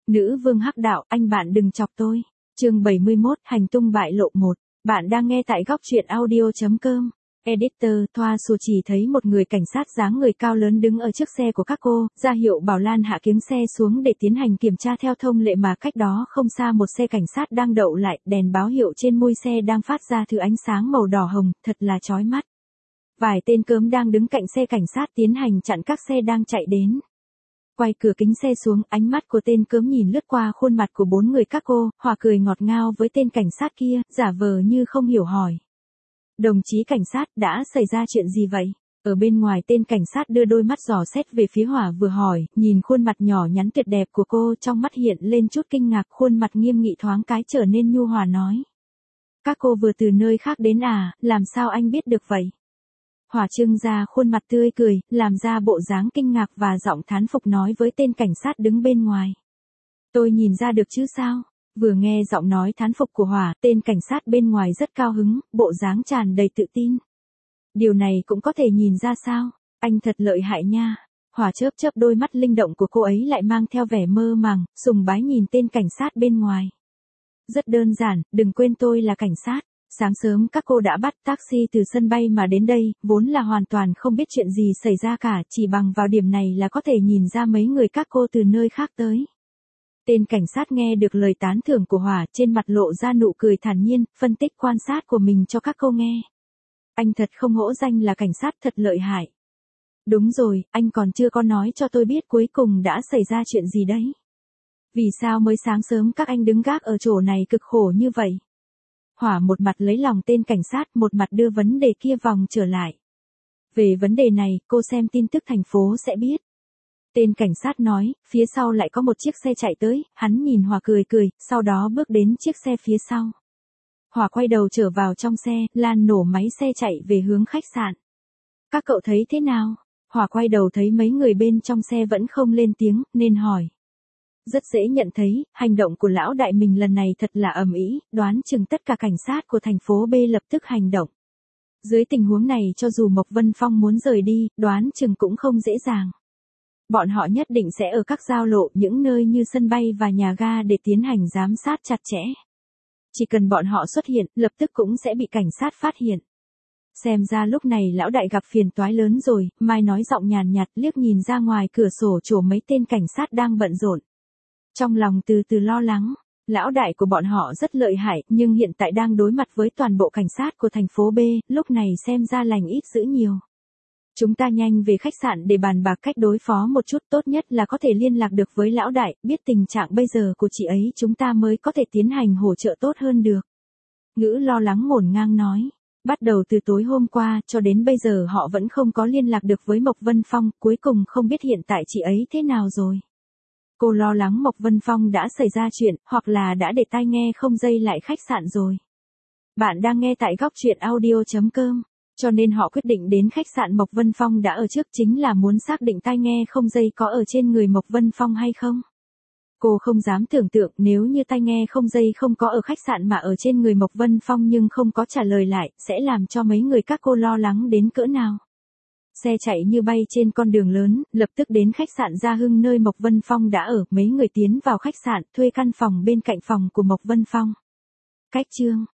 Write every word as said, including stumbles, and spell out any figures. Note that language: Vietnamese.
Nữ vương hắc đạo, anh bạn đừng chọc tôi. Chương bảy mươi mốt, hành tung bại lộ một. Bạn đang nghe tại góc truyện audio.com. Editor, Thoa Sù chỉ thấy một người cảnh sát dáng người cao lớn đứng ở trước xe của các cô, ra hiệu bảo Lan hạ kiếng xe xuống để tiến hành kiểm tra theo thông lệ, mà cách đó không xa một xe cảnh sát đang đậu lại, đèn báo hiệu trên mui xe đang phát ra thứ ánh sáng màu đỏ hồng, thật là chói mắt. Vài tên cớm đang đứng cạnh xe cảnh sát tiến hành chặn các xe đang chạy đến. Quay cửa kính xe xuống, ánh mắt của tên cớm nhìn lướt qua khuôn mặt của bốn người các cô, hòa cười ngọt ngào với tên cảnh sát kia, giả vờ như không hiểu hỏi. Đồng chí cảnh sát, đã xảy ra chuyện gì vậy? Ở bên ngoài, tên cảnh sát đưa đôi mắt dò xét về phía Hỏa vừa hỏi, nhìn khuôn mặt nhỏ nhắn tuyệt đẹp của cô, trong mắt hiện lên chút kinh ngạc, khuôn mặt nghiêm nghị thoáng cái trở nên nhu hòa nói. Các cô vừa từ nơi khác đến à, làm sao anh biết được vậy? Hỏa trưng ra khuôn mặt tươi cười, làm ra bộ dáng kinh ngạc và giọng thán phục nói với tên cảnh sát đứng bên ngoài. Tôi nhìn ra được chứ sao? Vừa nghe giọng nói thán phục của Hỏa, tên cảnh sát bên ngoài rất cao hứng, bộ dáng tràn đầy tự tin. Điều này cũng có thể nhìn ra sao? Anh thật lợi hại nha. Hỏa chớp chớp đôi mắt linh động của cô ấy, lại mang theo vẻ mơ màng, sùng bái nhìn tên cảnh sát bên ngoài. Rất đơn giản, đừng quên tôi là cảnh sát. Sáng sớm các cô đã bắt taxi từ sân bay mà đến đây, vốn là hoàn toàn không biết chuyện gì xảy ra cả, chỉ bằng vào điểm này là có thể nhìn ra mấy người các cô từ nơi khác tới. Tên cảnh sát nghe được lời tán thưởng của Hỏa, trên mặt lộ ra nụ cười thản nhiên, phân tích quan sát của mình cho các cô nghe. Anh thật không hổ danh là cảnh sát, thật lợi hại. Đúng rồi, anh còn chưa có nói cho tôi biết cuối cùng đã xảy ra chuyện gì đấy. Vì sao mới sáng sớm các anh đứng gác ở chỗ này cực khổ như vậy? Hỏa một mặt lấy lòng tên cảnh sát, một mặt đưa vấn đề kia vòng trở lại. Về vấn đề này, cô xem tin tức thành phố sẽ biết. Tên cảnh sát nói, phía sau lại có một chiếc xe chạy tới, hắn nhìn Hỏa cười cười, sau đó bước đến chiếc xe phía sau. Hỏa quay đầu trở vào trong xe, Lan nổ máy xe chạy về hướng khách sạn. Các cậu thấy thế nào? Hỏa quay đầu thấy mấy người bên trong xe vẫn không lên tiếng, nên hỏi. Rất dễ nhận thấy, hành động của lão đại mình lần này thật là ầm ĩ, đoán chừng tất cả cảnh sát của thành phố B lập tức hành động. Dưới tình huống này, cho dù Mộc Vân Phong muốn rời đi, đoán chừng cũng không dễ dàng. Bọn họ nhất định sẽ ở các giao lộ, những nơi như sân bay và nhà ga để tiến hành giám sát chặt chẽ. Chỉ cần bọn họ xuất hiện, lập tức cũng sẽ bị cảnh sát phát hiện. Xem ra lúc này lão đại gặp phiền toái lớn rồi, Mai nói giọng nhàn nhạt, liếc nhìn ra ngoài cửa sổ chỗ mấy tên cảnh sát đang bận rộn. Trong lòng từ từ lo lắng, lão đại của bọn họ rất lợi hại, nhưng hiện tại đang đối mặt với toàn bộ cảnh sát của thành phố B, lúc này xem ra lành ít dữ nhiều. Chúng ta nhanh về khách sạn để bàn bạc cách đối phó một chút, tốt nhất là có thể liên lạc được với lão đại, biết tình trạng bây giờ của chị ấy chúng ta mới có thể tiến hành hỗ trợ tốt hơn được. Ngữ lo lắng ngổn ngang nói, bắt đầu từ tối hôm qua cho đến bây giờ họ vẫn không có liên lạc được với Mộc Vân Phong, cuối cùng không biết hiện tại chị ấy thế nào rồi. Cô lo lắng Mộc Vân Phong đã xảy ra chuyện, hoặc là đã để tai nghe không dây lại khách sạn rồi. Bạn đang nghe tại góc truyện audio.com, cho nên họ quyết định đến khách sạn Mộc Vân Phong đã ở trước, chính là muốn xác định tai nghe không dây có ở trên người Mộc Vân Phong hay không. Cô không dám tưởng tượng nếu như tai nghe không dây không có ở khách sạn mà ở trên người Mộc Vân Phong nhưng không có trả lời lại, sẽ làm cho mấy người các cô lo lắng đến cỡ nào. Xe chạy như bay trên con đường lớn, lập tức đến khách sạn Gia Hưng nơi Mộc Vân Phong đã ở, mấy người tiến vào khách sạn, thuê căn phòng bên cạnh phòng của Mộc Vân Phong. Cách chương